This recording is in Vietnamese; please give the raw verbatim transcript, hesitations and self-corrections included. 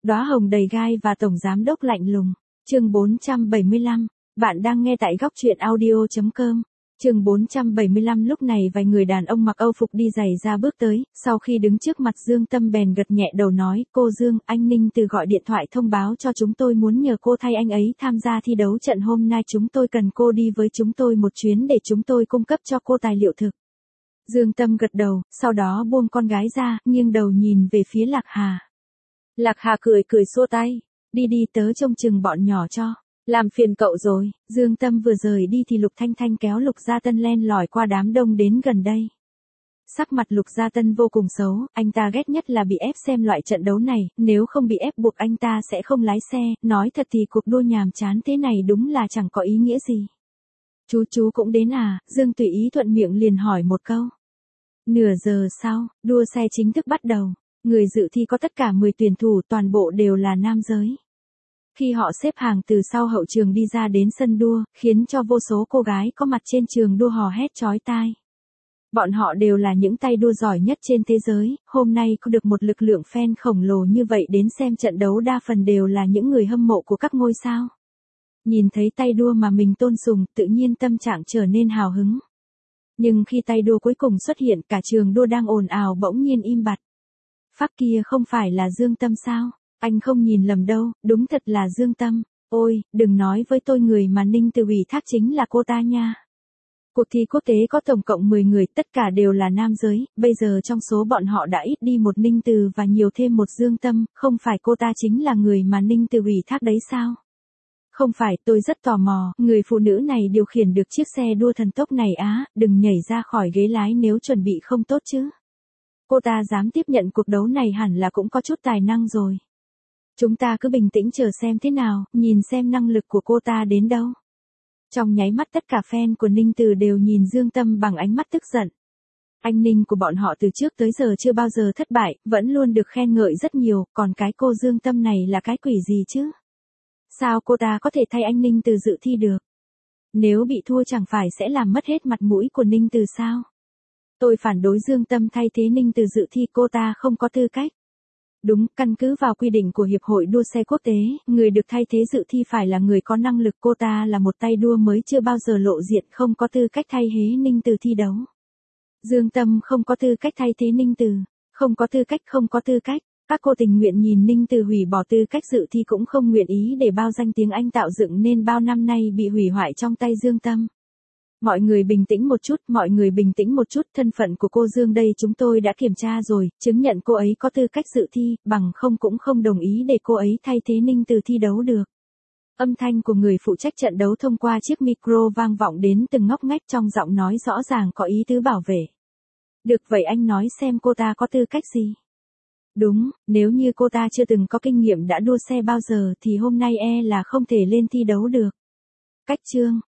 Đóa hồng đầy gai và tổng giám đốc lạnh lùng. Chương bốn trăm bảy mươi lăm. Bạn đang nghe tại góc truyện audio chấm com. Chương bốn trăm bảy mươi lăm. Lúc này vài người đàn ông mặc Âu phục đi giày ra bước tới, sau khi đứng trước mặt Dương Tâm bèn gật nhẹ đầu nói, cô Dương, anh Ninh Từ gọi điện thoại thông báo cho chúng tôi muốn nhờ cô thay anh ấy tham gia thi đấu trận hôm nay, chúng tôi cần cô đi với chúng tôi một chuyến để chúng tôi cung cấp cho cô tài liệu thực. Dương Tâm gật đầu, sau đó buông con gái ra, nghiêng đầu nhìn về phía Lạc Hà. Lạc Hà cười cười xua tay, đi đi tớ trông chừng bọn nhỏ cho. Làm phiền cậu rồi. Dương Tâm vừa rời đi thì Lục Thanh Thanh kéo Lục Gia Tân len lỏi qua đám đông đến gần đây. Sắc mặt Lục Gia Tân vô cùng xấu, anh ta ghét nhất là bị ép xem loại trận đấu này, nếu không bị ép buộc anh ta sẽ không lái xe, nói thật thì cuộc đua nhàm chán thế này đúng là chẳng có ý nghĩa gì. Chú chú cũng đến à? Dương tùy ý thuận miệng liền hỏi một câu. Nửa giờ sau, đua xe chính thức bắt đầu. Người dự thi có tất cả mười tuyển thủ, toàn bộ đều là nam giới. Khi họ xếp hàng từ sau hậu trường đi ra đến sân đua, khiến cho vô số cô gái có mặt trên trường đua hò hét chói tai. Bọn họ đều là những tay đua giỏi nhất trên thế giới, hôm nay có được một lực lượng fan khổng lồ như vậy đến xem trận đấu, đa phần đều là những người hâm mộ của các ngôi sao. Nhìn thấy tay đua mà mình tôn sùng, tự nhiên tâm trạng trở nên hào hứng. Nhưng khi tay đua cuối cùng xuất hiện, cả trường đua đang ồn ào bỗng nhiên im bặt. Phác kia không phải là Dương Tâm sao? Anh không nhìn lầm đâu, đúng thật là Dương Tâm. Ôi, đừng nói với tôi người mà Ninh Từ ủy thác chính là cô ta nha. Cuộc thi quốc tế có tổng cộng mười người, tất cả đều là nam giới, bây giờ trong số bọn họ đã ít đi một Ninh Từ và nhiều thêm một Dương Tâm, không phải cô ta chính là người mà Ninh Từ ủy thác đấy sao? Không phải, tôi rất tò mò, người phụ nữ này điều khiển được chiếc xe đua thần tốc này á, đừng nhảy ra khỏi ghế lái nếu chuẩn bị không tốt chứ. Cô ta dám tiếp nhận cuộc đấu này hẳn là cũng có chút tài năng rồi. Chúng ta cứ bình tĩnh chờ xem thế nào, nhìn xem năng lực của cô ta đến đâu. Trong nháy mắt tất cả fan của Ninh Từ đều nhìn Dương Tâm bằng ánh mắt tức giận. Anh Ninh của bọn họ từ trước tới giờ chưa bao giờ thất bại, vẫn luôn được khen ngợi rất nhiều, còn cái cô Dương Tâm này là cái quỷ gì chứ? Sao cô ta có thể thay anh Ninh Từ dự thi được? Nếu bị thua chẳng phải sẽ làm mất hết mặt mũi của Ninh Từ sao? Tôi phản đối Dương Tâm thay thế Ninh Từ dự thi, cô ta không có tư cách. Đúng, căn cứ vào quy định của Hiệp hội đua xe quốc tế, người được thay thế dự thi phải là người có năng lực, cô ta là một tay đua mới chưa bao giờ lộ diện, không có tư cách thay thế Ninh Từ thi đấu. Dương Tâm không có tư cách thay thế Ninh Từ, không có tư cách, không có tư cách. Các cô tình nguyện nhìn Ninh Từ hủy bỏ tư cách dự thi cũng không nguyện ý để bao danh tiếng Anh tạo dựng nên bao năm nay bị hủy hoại trong tay Dương Tâm. Mọi người bình tĩnh một chút, mọi người bình tĩnh một chút, thân phận của cô Dương đây chúng tôi đã kiểm tra rồi, chứng nhận cô ấy có tư cách dự thi, bằng không cũng không đồng ý để cô ấy thay thế Ninh Từ thi đấu được. Âm thanh của người phụ trách trận đấu thông qua chiếc micro vang vọng đến từng ngóc ngách, trong giọng nói rõ ràng có ý tứ bảo vệ. Được vậy anh nói xem cô ta có tư cách gì? Đúng, nếu như cô ta chưa từng có kinh nghiệm đã đua xe bao giờ thì hôm nay e là không thể lên thi đấu được. Cách chương,